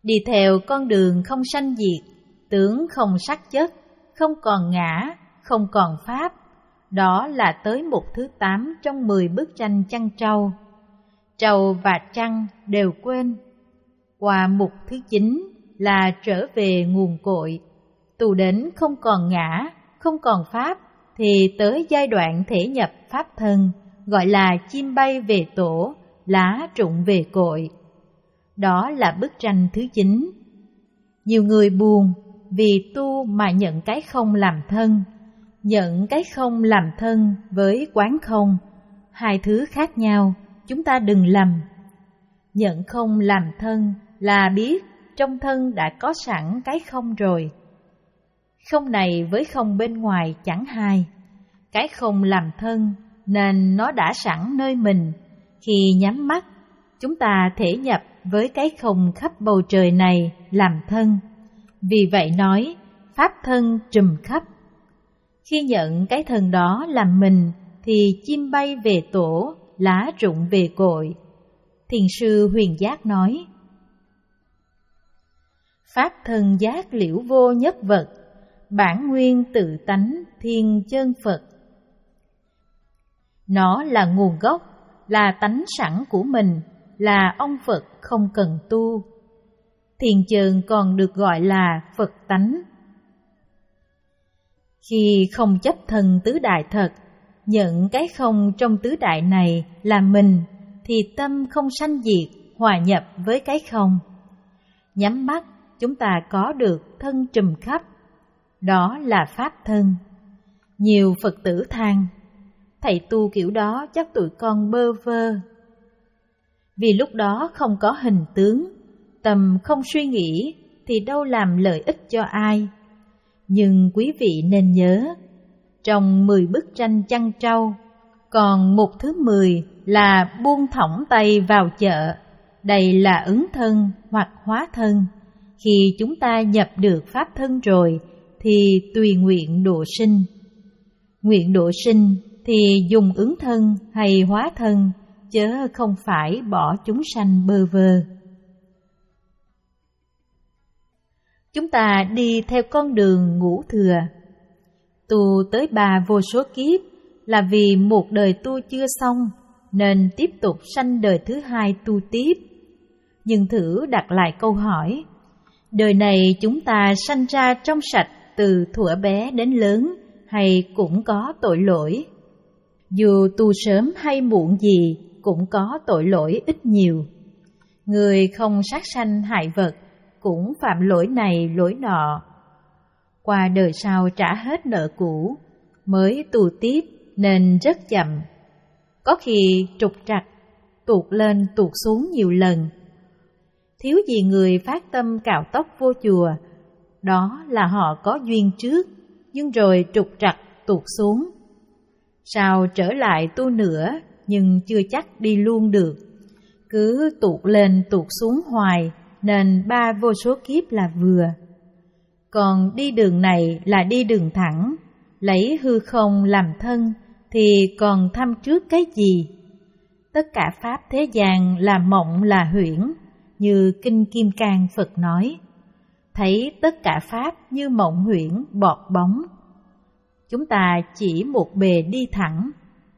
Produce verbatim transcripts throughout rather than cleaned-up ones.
Đi theo con đường không sanh diệt, tướng không sắc chất, không còn ngã, không còn pháp. Đó là tới mục thứ tám trong mười bức tranh chăn trâu. Trâu và chăn đều quên. Qua mục thứ chín là trở về nguồn cội. Tu đến không còn ngã, không còn pháp, thì tới giai đoạn thể nhập pháp thân, gọi là chim bay về tổ, lá rụng về cội. Đó là bức tranh thứ chín. Nhiều người buồn vì tu mà nhận cái không làm thân. Nhận cái không làm thân với quán không, hai thứ khác nhau, chúng ta đừng lầm. Nhận không làm thân là biết trong thân đã có sẵn cái không rồi. Không này với không bên ngoài chẳng hai. Cái không làm thân nên nó đã sẵn nơi mình. Khi nhắm mắt, chúng ta thể nhập với cái không khắp bầu trời này làm thân. Vì vậy nói, pháp thân trùm khắp. Khi nhận cái thân đó làm mình, thì chim bay về tổ, lá rụng về cội. Thiền sư Huyền Giác nói, pháp thân giác liễu vô nhất vật, bản nguyên tự tánh thiên chân Phật. Nó là nguồn gốc, là tánh sẵn của mình, là ông Phật không cần tu. Thiền chân còn được gọi là Phật tánh. Khi không chấp thân tứ đại thật, nhận cái không trong tứ đại này là mình, thì tâm không sanh diệt, hòa nhập với cái không. Nhắm mắt, chúng ta có được thân trùm khắp. Đó là pháp thân. Nhiều Phật tử than, thầy tu kiểu đó chắc tụi con bơ vơ. Vì lúc đó không có hình tướng, tâm không suy nghĩ, thì đâu làm lợi ích cho ai. Nhưng quý vị nên nhớ, trong mười bức tranh chăn trâu, còn mục thứ mười là buông thõng tay vào chợ. Đây là ứng thân hoặc hóa thân. Khi chúng ta nhập được pháp thân rồi, thì tùy nguyện độ sinh. Nguyện độ sinh thì dùng ứng thân hay hóa thân, chớ không phải bỏ chúng sanh bơ vơ. Chúng ta đi theo con đường ngũ thừa. Tu tới ba vô số kiếp là vì một đời tu chưa xong, nên tiếp tục sanh đời thứ hai tu tiếp. Nhưng thử đặt lại câu hỏi, đời này chúng ta sanh ra trong sạch từ thuở bé đến lớn, hay cũng có tội lỗi? Dù tu sớm hay muộn gì, cũng có tội lỗi ít nhiều. Người không sát sanh hại vật, cũng phạm lỗi này lỗi nọ. Qua đời sau trả hết nợ cũ, mới tu tiếp nên rất chậm. Có khi trục trặc, tuột lên tuột xuống nhiều lần. Thiếu gì người phát tâm cạo tóc vô chùa, đó là họ có duyên trước, nhưng rồi trục trặc tuột xuống. Sao trở lại tu nữa, nhưng chưa chắc đi luôn được. Cứ tuột lên tuột xuống hoài, nên ba vô số kiếp là vừa. Còn đi đường này là đi đường thẳng, lấy hư không làm thân, thì còn thăm trước cái gì? Tất cả pháp thế gian là mộng là huyễn, như Kinh Kim Cang Phật nói, thấy tất cả pháp như mộng huyễn bọt bóng. Chúng ta chỉ một bề đi thẳng.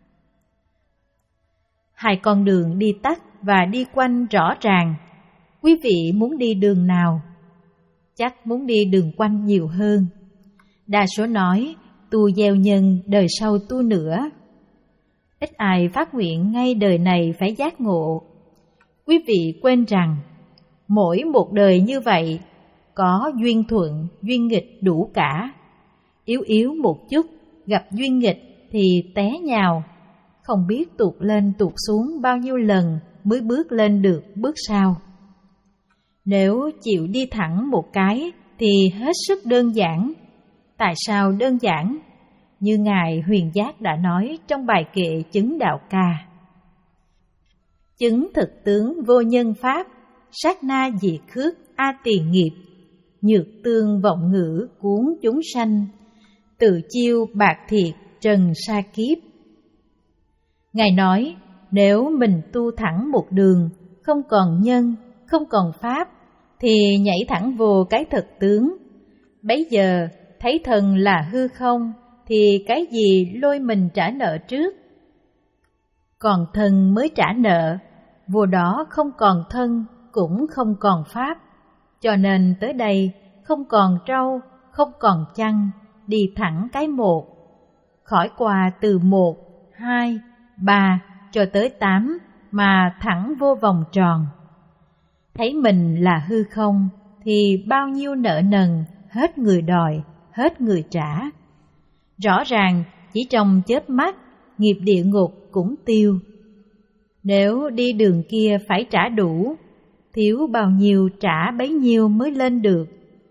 Hai con đường đi tắt và đi quanh rõ ràng. Quý vị muốn đi đường nào? Chắc muốn đi đường quanh nhiều hơn. Đa số nói tu gieo nhân, đời sau tu nữa. Ít ai phát nguyện ngay đời này phải giác ngộ. Quý vị quên rằng mỗi một đời như vậy có duyên thuận, duyên nghịch đủ cả. Yếu yếu một chút, gặp duyên nghịch thì té nhào, không biết tuột lên tuột xuống bao nhiêu lần mới bước lên được bước sau. Nếu chịu đi thẳng một cái thì hết sức đơn giản. Tại sao đơn giản? Như Ngài Huyền Giác đã nói trong bài kệ Chứng Đạo Ca. Chứng thực tướng vô nhân pháp, sát na diệt khước a tiền nghiệp, nhược tương vọng ngữ cuốn chúng sanh, tự chiêu bạc thiệt trần sa kiếp. Ngài nói, nếu mình tu thẳng một đường, không còn nhân, không còn pháp, thì nhảy thẳng vô cái thực tướng. Bấy giờ thấy thân là hư không thì cái gì lôi mình trả nợ trước? Còn thân mới trả nợ, vô đó không còn thân cũng không còn pháp. Cho nên tới đây không còn trâu, không còn chăn, đi thẳng cái một. Khỏi qua từ một, hai, ba cho tới tám mà thẳng vô vòng tròn. Thấy mình là hư không thì bao nhiêu nợ nần hết người đòi, hết người trả. Rõ ràng chỉ trong chớp mắt nghiệp địa ngục cũng tiêu. Nếu đi đường kia phải trả đủ, thiếu bao nhiêu trả bấy nhiêu mới lên được.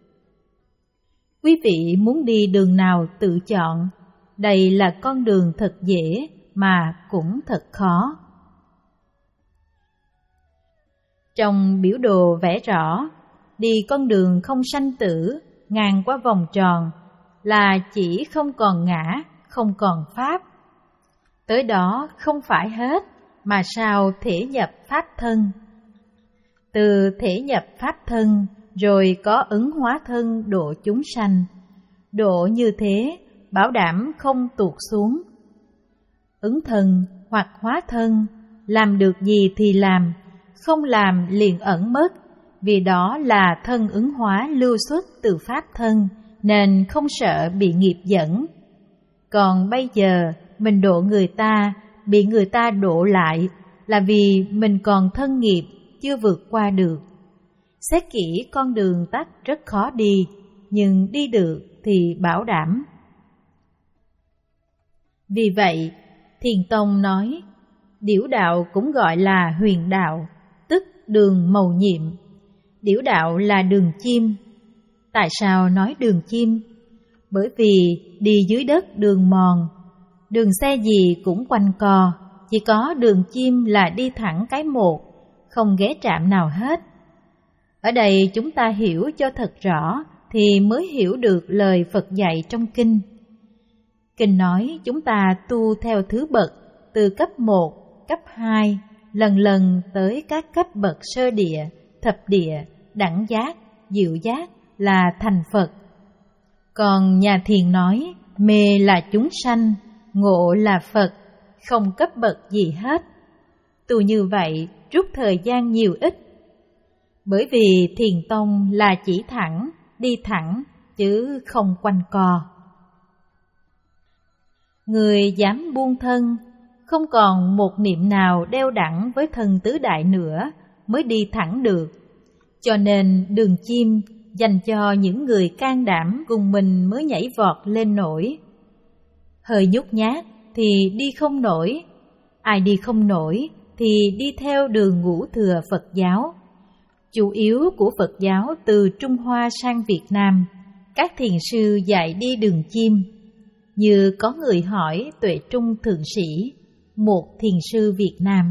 Quý vị muốn đi đường nào tự chọn, đây là con đường thật dễ mà cũng thật khó. Trong biểu đồ vẽ rõ, đi con đường không sanh tử, ngang qua vòng tròn, là chỉ không còn ngã, không còn pháp. Tới đó không phải hết, mà sao thể nhập pháp thân. Từ thể nhập pháp thân, rồi có ứng hóa thân độ chúng sanh. Độ như thế, bảo đảm không tuột xuống. Ứng thân hoặc hóa thân, làm được gì thì làm, không làm liền ẩn mất, vì đó là thân ứng hóa lưu xuất từ pháp thân, nên không sợ bị nghiệp dẫn. Còn bây giờ, mình độ người ta, bị người ta độ lại, là vì mình còn thân nghiệp, chưa vượt qua được. Xét kỹ con đường tắt rất khó đi, nhưng đi được thì bảo đảm. Vì vậy, Thiền Tông nói, điểu đạo cũng gọi là huyền đạo, tức đường mầu nhiệm. Điểu đạo là đường chim. Tại sao nói đường chim? Bởi vì đi dưới đất đường mòn, đường xe gì cũng quanh co, chỉ có đường chim là đi thẳng cái một, không ghé trạm nào hết. Ở đây chúng ta hiểu cho thật rõ thì mới hiểu được lời Phật dạy trong kinh. Kinh nói chúng ta tu theo thứ bậc, từ cấp một, cấp hai, lần lần tới các cấp bậc sơ địa, thập địa, đẳng giác, diệu giác là thành Phật. Còn nhà thiền nói mê là chúng sanh, ngộ là Phật, không cấp bậc gì hết. Tu như vậy rút thời gian nhiều ít. Bởi vì Thiền Tông là chỉ thẳng, đi thẳng, chứ không quanh co. Người dám buông thân, không còn một niệm nào đeo đẳng với thân tứ đại nữa mới đi thẳng được. Cho nên đường chim dành cho những người can đảm cùng mình mới nhảy vọt lên nổi. Hơi nhút nhát thì đi không nổi, ai đi không nổi thì đi theo đường ngũ thừa Phật giáo. Chủ yếu của Phật giáo từ Trung Hoa sang Việt Nam, các thiền sư dạy đi đường chim. Như có người hỏi Tuệ Trung Thượng Sĩ, một thiền sư Việt Nam,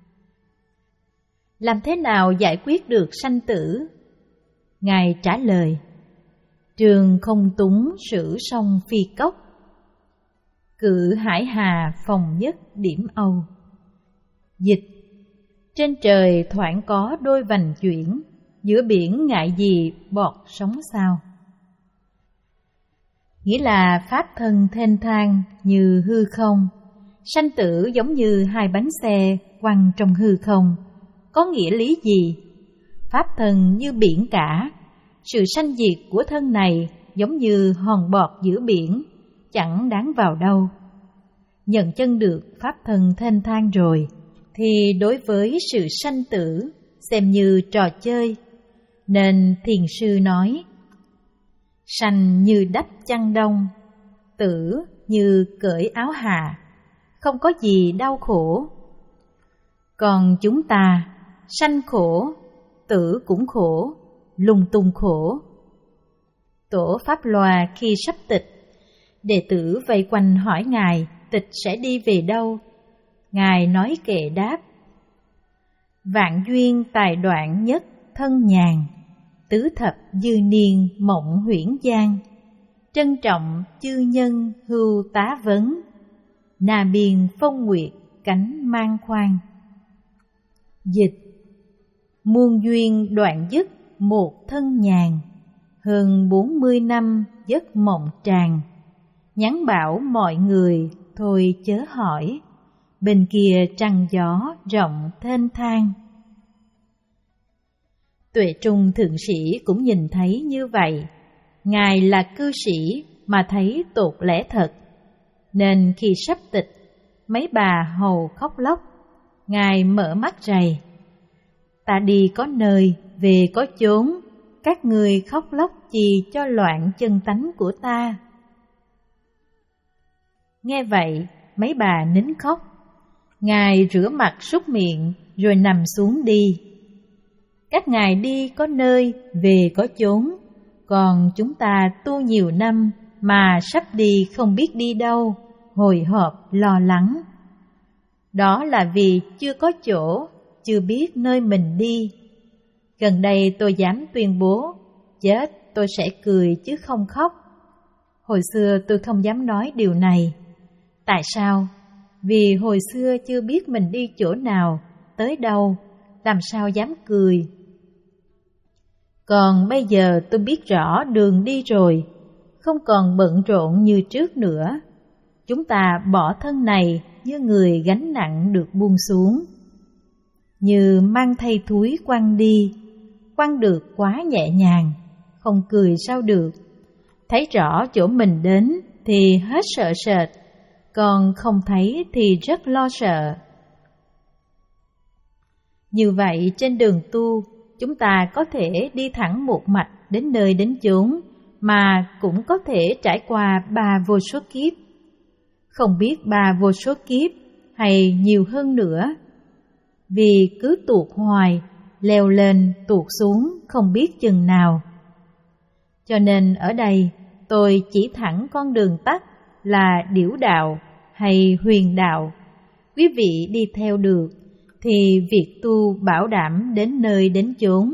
làm thế nào giải quyết được sanh tử? Ngài trả lời, trường không túng sử sông phi cốc, cự hải hà phòng nhất điểm âu. Dịch: trên trời thoảng có đôi vành chuyển, giữa biển ngại gì bọt sóng sao. Nghĩa là pháp thân thênh thang như hư không, sanh tử giống như hai bánh xe quăng trong hư không. Có nghĩa lý gì? Pháp thân như biển cả, sự sanh diệt của thân này giống như hòn bọt giữa biển, chẳng đáng vào đâu. Nhận chân được pháp thân thênh thang rồi, thì đối với sự sanh tử xem như trò chơi. Nên thiền sư nói, sanh như đắp chăn đông, tử như cởi áo hà, không có gì đau khổ. Còn chúng ta, sanh khổ, tử cũng khổ, lung tung khổ. Tổ Pháp Loa khi sắp tịch, đệ tử vây quanh hỏi Ngài tịch sẽ đi về đâu. Ngài nói kệ đáp, vạn duyên tài đoạn nhất thân nhàn, tứ thập dư niên mộng huyễn gian, trân trọng chư nhân hưu tá vấn, na biên phong nguyệt cánh mang khoan. Dịch: muôn duyên đoạn dứt một thân nhàn, hơn bốn mươi năm giấc mộng tràn. Nhắn bảo mọi người thôi chớ hỏi, bên kia trăng gió rộng thênh thang. Tuệ Trung Thượng Sĩ cũng nhìn thấy như vậy. Ngài là cư sĩ mà thấy tột lẽ thật, nên khi sắp tịch, mấy bà hầu khóc lóc. Ngài mở mắt rầy: ta đi có nơi, về có chốn, các người khóc lóc chi cho loạn chân tánh của ta. Nghe vậy, mấy bà nín khóc. Ngài rửa mặt súc miệng rồi nằm xuống đi. Các ngài đi có nơi, về có chốn, còn chúng ta tu nhiều năm mà sắp đi không biết đi đâu, hồi hộp lo lắng. Đó là vì chưa có chỗ, chưa biết nơi mình đi. Gần đây tôi dám tuyên bố, chết tôi sẽ cười chứ không khóc. Hồi xưa tôi không dám nói điều này. Tại sao? Vì hồi xưa chưa biết mình đi chỗ nào, tới đâu, làm sao dám cười. Còn bây giờ tôi biết rõ đường đi rồi, không còn bận rộn như trước nữa. Chúng ta bỏ thân này như người gánh nặng được buông xuống. Như mang thây thúi quăng đi, quăng được quá nhẹ nhàng, không cười sao được. Thấy rõ chỗ mình đến thì hết sợ sệt, còn không thấy thì rất lo sợ. Như vậy trên đường tu, chúng ta có thể đi thẳng một mạch đến nơi đến chốn, mà cũng có thể trải qua ba vô số kiếp. Không biết ba vô số kiếp hay nhiều hơn nữa, vì cứ tuột hoài, leo lên tuột xuống không biết chừng nào. Cho nên ở đây tôi chỉ thẳng con đường tắt là điểu đạo hay huyền đạo. Quý vị đi theo được thì việc tu bảo đảm đến nơi đến chốn.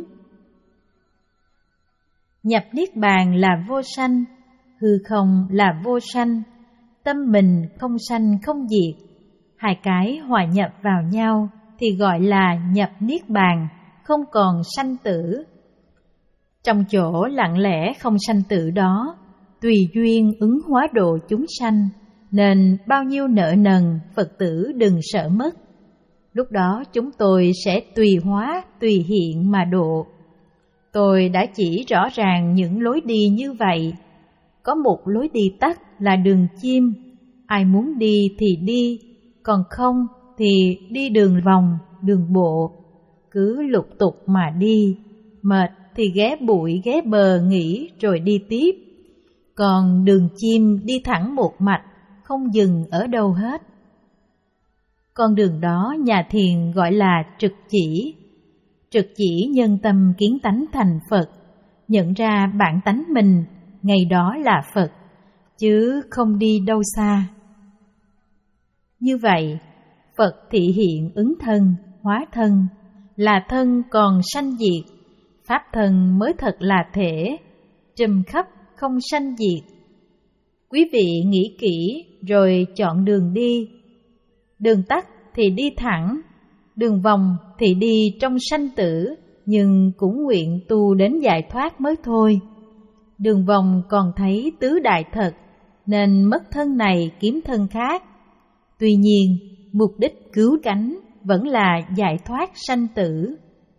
Nhập niết bàn là vô sanh, hư không là vô sanh, tâm mình không sanh không diệt. Hai cái hòa nhập vào nhau thì gọi là nhập niết bàn, không còn sanh tử. Trong chỗ lặng lẽ không sanh tử đó, tùy duyên ứng hóa độ chúng sanh, nên bao nhiêu nợ nần Phật tử đừng sợ mất. Lúc đó chúng tôi sẽ tùy hóa, tùy hiện mà độ. Tôi đã chỉ rõ ràng những lối đi như vậy. Có một lối đi tắt là đường chim, ai muốn đi thì đi, còn không thì đi đường vòng, đường bộ. Cứ lục tục mà đi, mệt thì ghé bụi ghé bờ nghỉ rồi đi tiếp. Còn đường chim đi thẳng một mạch, không dừng ở đâu hết. Con đường đó nhà thiền gọi là trực chỉ. Trực chỉ nhân tâm kiến tánh thành Phật, nhận ra bản tánh mình, ngày đó là Phật, chứ không đi đâu xa. Như vậy, Phật thị hiện ứng thân, hóa thân, là thân còn sanh diệt, pháp thân mới thật là thể, trùm khắp không sanh diệt. Quý vị nghĩ kỹ rồi chọn đường đi. Đường tắt thì đi thẳng, đường vòng thì đi trong sanh tử, nhưng cũng nguyện tu đến giải thoát mới thôi. Đường vòng còn thấy tứ đại thật, nên mất thân này kiếm thân khác. Tuy nhiên, mục đích cứu cánh vẫn là giải thoát sanh tử.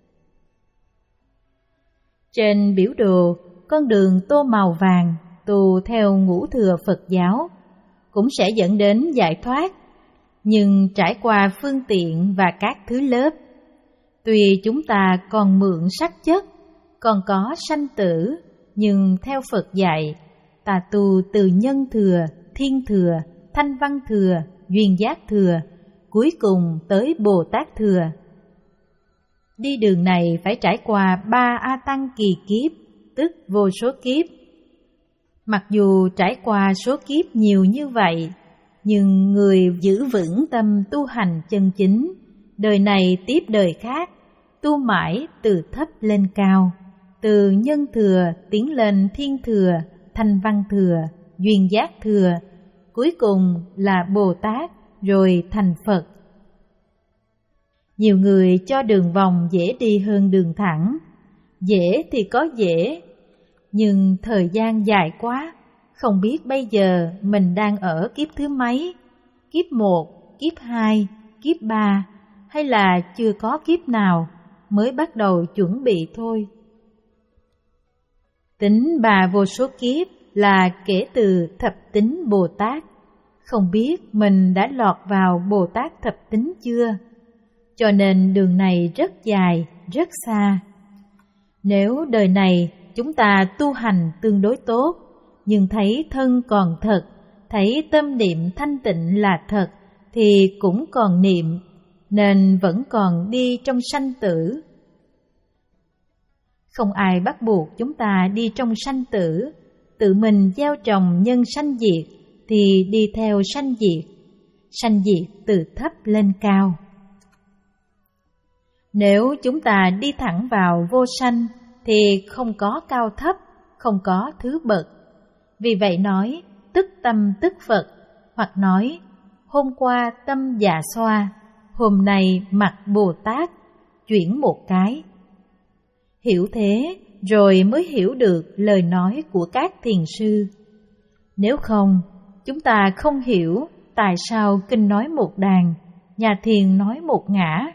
Trên biểu đồ, con đường tô màu vàng, tu theo ngũ thừa Phật giáo, cũng sẽ dẫn đến giải thoát, nhưng trải qua phương tiện và các thứ lớp. Tuy chúng ta còn mượn sắc chất, còn có sanh tử, nhưng theo Phật dạy, ta tu từ nhân thừa, thiên thừa, thanh văn thừa, duyên giác thừa, cuối cùng tới Bồ Tát thừa. Đi đường này phải trải qua ba A Tăng kỳ kiếp, tức vô số kiếp. Mặc dù trải qua số kiếp nhiều như vậy, nhưng người giữ vững tâm tu hành chân chính, đời này tiếp đời khác, tu mãi từ thấp lên cao, từ nhân thừa tiến lên thiên thừa, thanh văn thừa, duyên giác thừa, cuối cùng là Bồ Tát rồi thành Phật. Nhiều người cho đường vòng dễ đi hơn đường thẳng, Dễ thì có dễ, nhưng thời gian dài quá, không biết bây giờ mình đang ở kiếp thứ mấy, kiếp một, kiếp hai, kiếp ba, hay là chưa có kiếp nào, mới bắt đầu chuẩn bị thôi. Tính bà vô số kiếp là kể từ thập tính Bồ Tát, không biết mình đã lọt vào Bồ Tát thập tính chưa, cho nên đường này rất dài, rất xa. Nếu đời này chúng ta tu hành tương đối tốt, nhưng thấy thân còn thật, thấy tâm niệm thanh tịnh là thật, thì cũng còn niệm, nên vẫn còn đi trong sanh tử. Không ai bắt buộc chúng ta đi trong sanh tử, tự mình gieo trồng nhân sanh diệt thì đi theo sanh diệt, sanh diệt từ thấp lên cao. Nếu chúng ta đi thẳng vào vô sanh thì không có cao thấp, không có thứ bậc. Vì vậy nói tức tâm tức Phật, hoặc nói hôm qua tâm dạ xoa, hôm nay mặt Bồ Tát, chuyển một cái. Hiểu thế rồi mới hiểu được lời nói của các thiền sư. Nếu không, chúng ta không hiểu tại sao kinh nói một đàn, nhà thiền nói một ngã.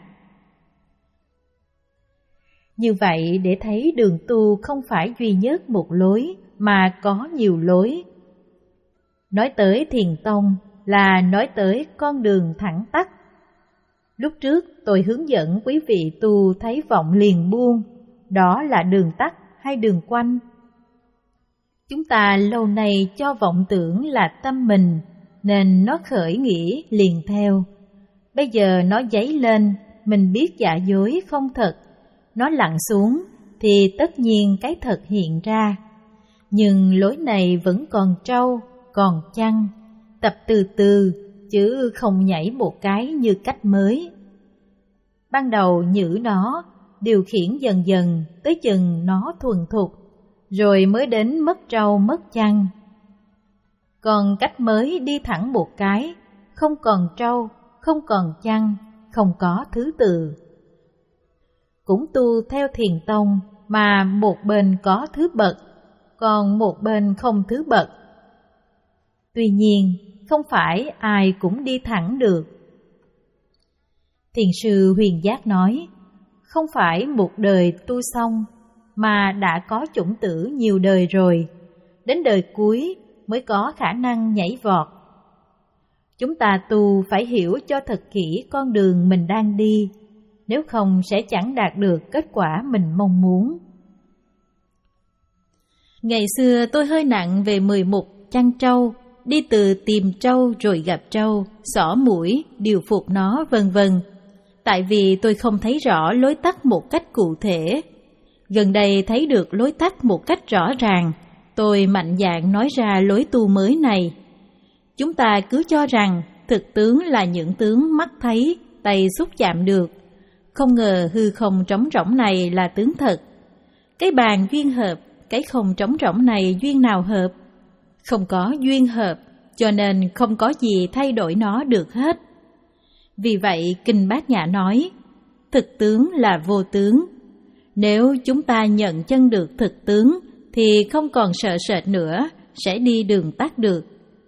Như vậy để thấy đường tu không phải duy nhất một lối, mà có nhiều lối. Nói tới thiền tông là nói tới con đường thẳng tắp. Lúc trước tôi hướng dẫn quý vị tu thấy vọng liền buông, đó là đường tắt hay đường quanh? Chúng ta lâu nay cho vọng tưởng là tâm mình, nên nó khởi nghĩ liền theo. Bây giờ nó dấy lên, mình biết giả dối không thật, nó lặn xuống thì tất nhiên cái thật hiện ra. Nhưng lối này vẫn còn trâu, còn chăng, tập từ từ chứ không nhảy một cái như cách mới. Ban đầu nhử nó, điều khiển dần dần tới chừng nó thuần thục, rồi mới đến mất trâu mất chăn. Còn cách mới đi thẳng một cái, không còn trâu, không còn chăn, không có thứ tự. Cũng tu theo thiền tông mà một bên có thứ bậc, còn một bên không thứ bậc. Tuy nhiên, không phải ai cũng đi thẳng được. Thiền sư Huyền Giác nói, không phải một đời tu xong, mà đã có chủng tử nhiều đời rồi, đến đời cuối mới có khả năng nhảy vọt. Chúng ta tu phải hiểu cho thật kỹ con đường mình đang đi, nếu không sẽ chẳng đạt được kết quả mình mong muốn. Ngày xưa tôi hơi nặng về mười mục chăn trâu, đi từ tìm trâu rồi gặp trâu, xỏ mũi, điều phục nó vân vân. Tại vì tôi không thấy rõ lối tắt một cách cụ thể. Gần đây thấy được lối tắt một cách rõ ràng, tôi mạnh dạn nói ra lối tu mới này. Chúng ta cứ cho rằng thực tướng là những tướng mắt thấy, tay xúc chạm được. Không ngờ hư không trống rỗng này là tướng thật. Cái bàn duyên hợp, cái không trống rỗng này duyên nào hợp? Không có duyên hợp, cho nên không có gì thay đổi nó được hết. Vì vậy Kinh Bát Nhã nói, thực tướng là vô tướng. Nếu chúng ta nhận chân được thực tướng, thì không còn sợ sệt nữa, sẽ đi đường tắt được.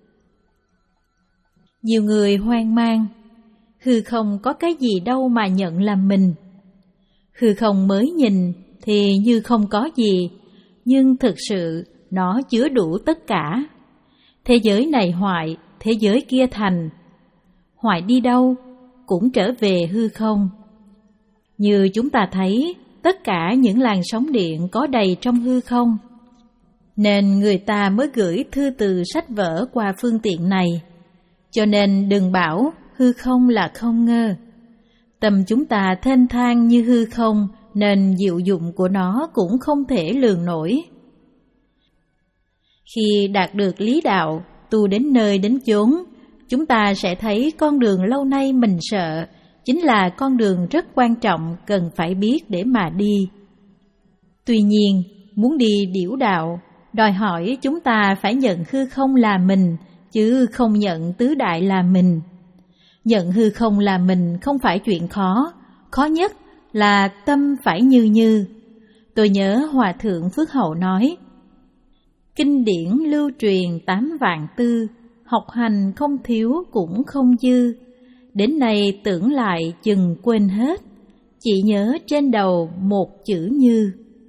Nhiều người hoang mang, hư không có cái gì đâu mà nhận làm mình. Hư không mới nhìn thì như không có gì, nhưng thực sự nó chứa đủ tất cả. Thế giới này hoại, thế giới kia thành. Hoại đi đâu? Cũng trở về hư không. Như chúng ta thấy, tất cả những làn sóng điện có đầy trong hư không. Nên người ta mới gửi thư từ sách vở qua phương tiện này. Cho nên đừng bảo hư không là không ngơ. Tâm chúng ta thênh thang như hư không, nên diệu dụng của nó cũng không thể lường nổi. Khi đạt được lý đạo, tu đến nơi đến chốn, chúng ta sẽ thấy con đường lâu nay mình sợ, chính là con đường rất quan trọng cần phải biết để mà đi. Tuy nhiên, muốn đi điểu đạo, đòi hỏi chúng ta phải nhận hư không là mình, chứ không nhận tứ đại là mình. Nhận hư không là mình không phải chuyện khó, khó nhất là tâm phải như như. Tôi nhớ Hòa Thượng Phước Hậu nói, kinh điển lưu truyền tám vạn tư, học hành không thiếu cũng không dư. Đến nay tưởng lại chừng quên hết, chỉ nhớ trên đầu một chữ Như.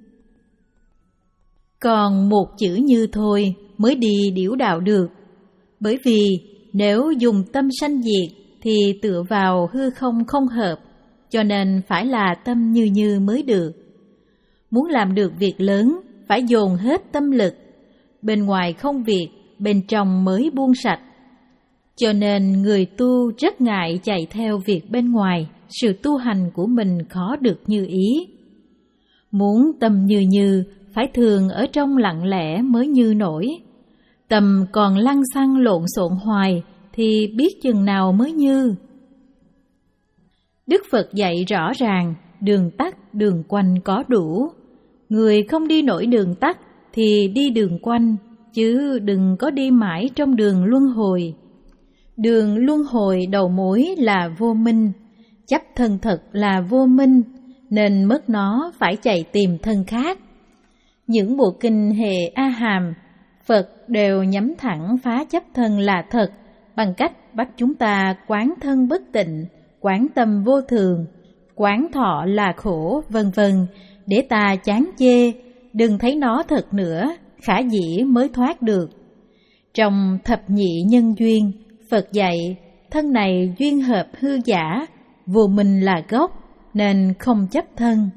Còn một chữ Như thôi mới đi điểu đạo được. Bởi vì nếu dùng tâm sanh diệt thì tựa vào hư không không hợp, cho nên phải là tâm như như mới được. Muốn làm được việc lớn, phải dồn hết tâm lực. Bên ngoài không việc, bên trong mới buông sạch. Cho nên người tu rất ngại chạy theo việc bên ngoài, sự tu hành của mình khó được như ý. Muốn tâm như như, phải thường ở trong lặng lẽ mới như nổi. Tâm còn lăng xăng lộn xộn hoài, thì biết chừng nào mới như. Đức Phật dạy rõ ràng, đường tắt, đường quanh có đủ. Người không đi nổi đường tắt thì đi đường quanh, chứ đừng có đi mãi trong đường luân hồi. Đường luân hồi đầu mối là vô minh, chấp thân thật là vô minh, nên mất nó phải chạy tìm thân khác. Những bộ kinh hệ A Hàm, Phật đều nhắm thẳng phá chấp thân là thật, bằng cách bắt chúng ta quán thân bất tịnh, quán tâm vô thường, quán thọ là khổ, vân vân, để ta chán chê, đừng thấy nó thật nữa, khả dĩ mới thoát được. Trong thập nhị nhân duyên, Phật dạy, thân này duyên hợp hư giả, vô minh là gốc, nên không chấp thân.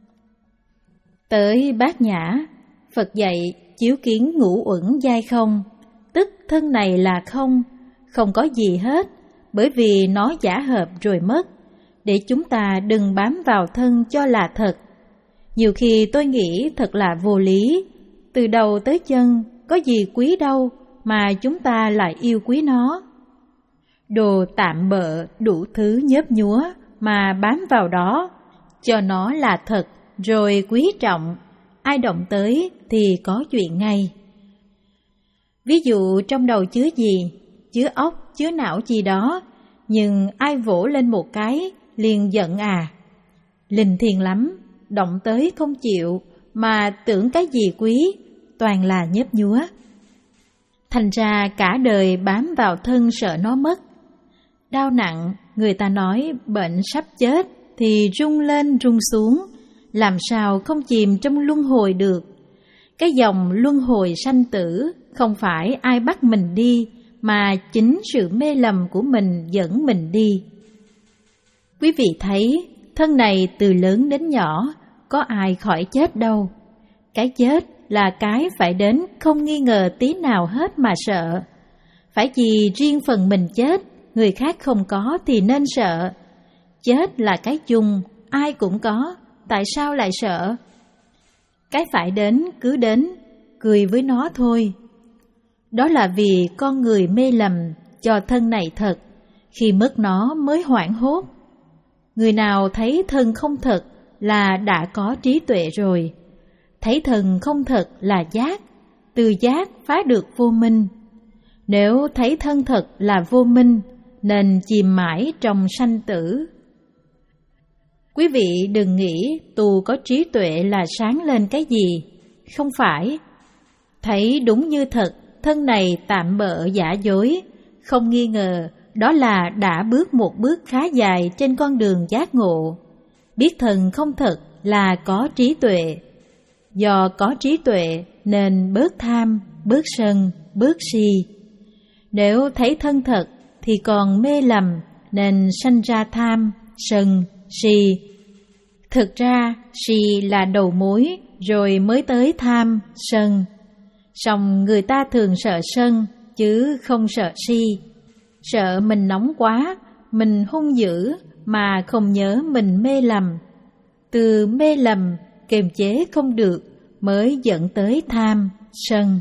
Tới Bát Nhã, Phật dạy chiếu kiến ngũ uẩn giai không, tức thân này là không, không có gì hết, bởi vì nó giả hợp rồi mất, để chúng ta đừng bám vào thân cho là thật. Nhiều khi tôi nghĩ thật là vô lý, từ đầu tới chân có gì quý đâu mà chúng ta lại yêu quý nó. Đồ tạm bợ đủ thứ nhớp nhúa mà bám vào đó, cho nó là thật rồi quý trọng, ai động tới thì có chuyện ngay. Ví dụ trong đầu chứa gì, chứa óc, chứa não gì đó, nhưng ai vỗ lên một cái liền giận à. Linh thiêng lắm, động tới không chịu, mà tưởng cái gì quý, toàn là nhớp nhúa. Thành ra cả đời bám vào thân sợ nó mất. Đau nặng, người ta nói bệnh sắp chết thì rung lên rung xuống, làm sao không chìm trong luân hồi được. Cái dòng luân hồi sanh tử không phải ai bắt mình đi, mà chính sự mê lầm của mình dẫn mình đi. Quý vị thấy, thân này từ lớn đến nhỏ, có ai khỏi chết đâu. Cái chết là cái phải đến không nghi ngờ tí nào hết mà sợ. Phải gì riêng phần mình chết, người khác không có thì nên sợ. Chết là cái chung, ai cũng có, tại sao lại sợ? Cái phải đến cứ đến, cười với nó thôi. Đó là vì con người mê lầm cho thân này thật, khi mất nó mới hoảng hốt. Người nào thấy thân không thật là đã có trí tuệ rồi. Thấy thân không thật là giác, từ giác phá được vô minh. Nếu thấy thân thật là vô minh, nên chìm mãi trong sanh tử. Quý vị đừng nghĩ tu có trí tuệ là sáng lên cái gì, không phải. Thấy đúng như thật, thân này tạm bợ giả dối, không nghi ngờ đó là đã bước một bước khá dài trên con đường giác ngộ. Biết thân không thật là có trí tuệ. Do có trí tuệ nên bớt tham, bớt sân, bớt si. Nếu thấy thân thật thì còn mê lầm nên sanh ra tham, sân, si. Thực ra si là đầu mối rồi mới tới tham, sân. Song người ta thường sợ sân chứ không sợ si. Sợ mình nóng quá, mình hung dữ mà không nhớ mình mê lầm. Từ mê lầm kiềm chế không được mới dẫn tới tham, sân.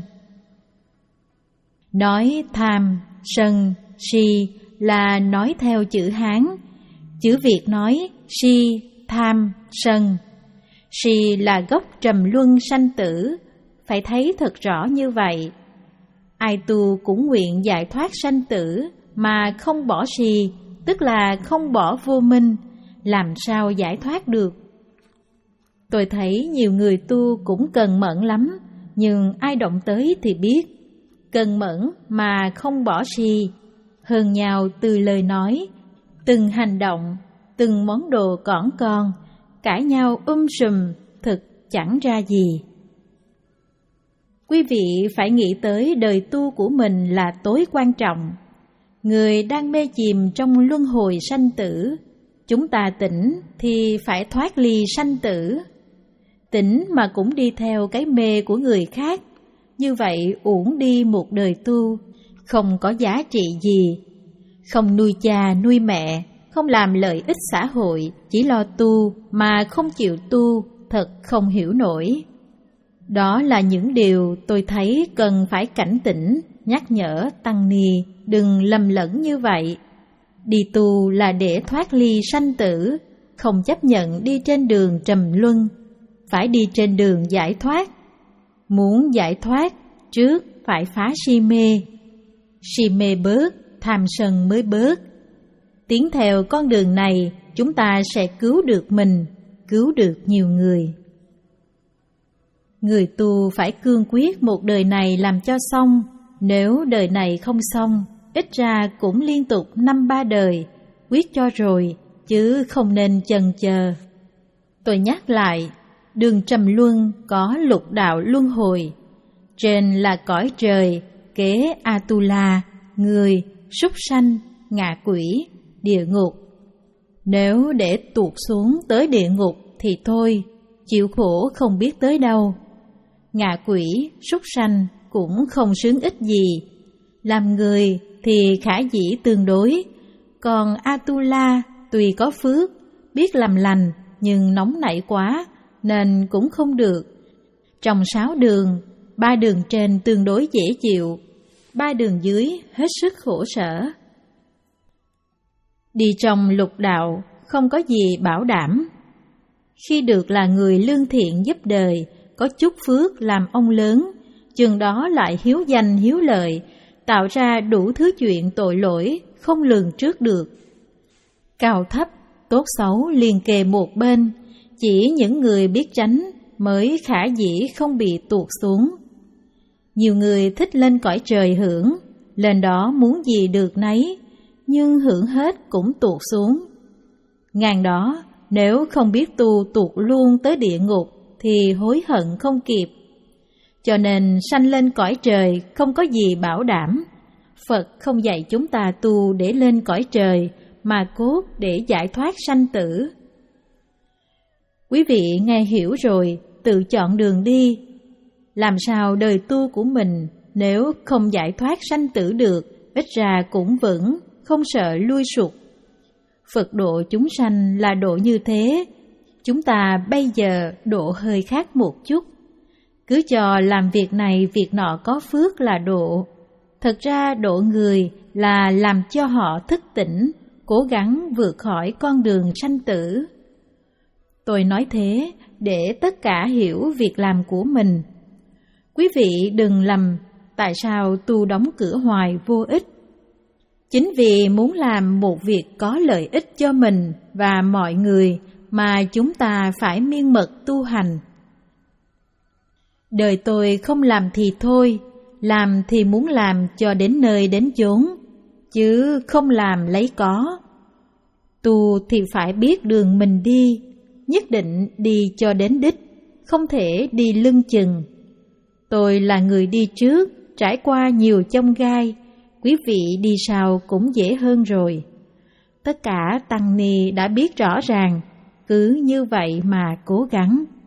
Nói tham, sân, si là nói theo chữ Hán. Chữ Việt nói si, tham, sân. Si là gốc trầm luân sanh tử, phải thấy thật rõ như vậy. Ai tu cũng nguyện giải thoát sanh tử mà không bỏ si, tức là không bỏ vô minh, làm sao giải thoát được? Tôi thấy nhiều người tu cũng cần mẫn lắm, nhưng ai động tới thì biết. Cần mẫn mà không bỏ xì, hơn nhau từ lời nói, từng hành động, từng món đồ cỏn con, cãi nhau um sùm, thực chẳng ra gì. Quý vị phải nghĩ tới đời tu của mình là tối quan trọng. Người đang mê chìm trong luân hồi sanh tử, chúng ta tỉnh thì phải thoát ly sanh tử. Tỉnh mà cũng đi theo cái mê của người khác, như vậy uổng đi một đời tu, không có giá trị gì. Không nuôi cha nuôi mẹ, không làm lợi ích xã hội, chỉ lo tu mà không chịu tu, thật không hiểu nổi. Đó là những điều tôi thấy cần phải cảnh tỉnh, nhắc nhở tăng ni đừng lầm lẫn như vậy. Đi tu là để thoát ly sanh tử, không chấp nhận đi trên đường trầm luân, phải đi trên đường giải thoát. Muốn giải thoát, trước phải phá si mê. Si mê bớt, tham sân mới bớt. Tiến theo con đường này, chúng ta sẽ cứu được mình, cứu được nhiều người. Người tu phải cương quyết một đời này làm cho xong. Nếu đời này không xong, ít ra cũng liên tục năm ba đời, quyết cho rồi, chứ không nên chần chờ. Tôi nhắc lại, đường trầm luân có lục đạo luân hồi. Trên là cõi trời, kế Atula, người, súc sanh, ngạ quỷ, địa ngục. Nếu để tuột xuống tới địa ngục thì thôi, chịu khổ không biết tới đâu. Ngạ quỷ, súc sanh cũng không sướng ích gì. Làm người thì khả dĩ tương đối, còn Atula tuy có phước, biết làm lành nhưng nóng nảy quá nên cũng không được. Trong sáu đường, ba đường trên tương đối dễ chịu, ba đường dưới hết sức khổ sở. Đi trong lục đạo không có gì bảo đảm. Khi được là người lương thiện giúp đời, có chút phước làm ông lớn, chừng đó lại hiếu danh hiếu lợi, tạo ra đủ thứ chuyện tội lỗi không lường trước được. Cao thấp, tốt xấu liền kề một bên, chỉ những người biết tránh mới khả dĩ không bị tuột xuống. Nhiều người thích lên cõi trời hưởng, lên đó muốn gì được nấy, nhưng hưởng hết cũng tuột xuống. Ngàn đó, nếu không biết tu tuột luôn tới địa ngục thì hối hận không kịp. Cho nên sanh lên cõi trời không có gì bảo đảm. Phật không dạy chúng ta tu để lên cõi trời, mà cốt để giải thoát sanh tử. Quý vị nghe hiểu rồi, tự chọn đường đi. Làm sao đời tu của mình nếu không giải thoát sanh tử được, ít ra cũng vững, không sợ lui sụt. Phật độ chúng sanh là độ như thế, chúng ta bây giờ độ hơi khác một chút. Cứ cho làm việc này việc nọ có phước là độ. Thật ra độ người là làm cho họ thức tỉnh, cố gắng vượt khỏi con đường sanh tử. Tôi nói thế để tất cả hiểu việc làm của mình. Quý vị đừng lầm, tại sao tu đóng cửa hoài vô ích? Chính vì muốn làm một việc có lợi ích cho mình và mọi người mà chúng ta phải miên mật tu hành. Đời tôi không làm thì thôi, làm thì muốn làm cho đến nơi đến chốn, chứ không làm lấy có. Tu thì phải biết đường mình đi, nhất định đi cho đến đích, không thể đi lưng chừng. Tôi là người đi trước, trải qua nhiều chông gai, quý vị đi sau cũng dễ hơn rồi. Tất cả tăng ni đã biết rõ ràng, cứ như vậy mà cố gắng.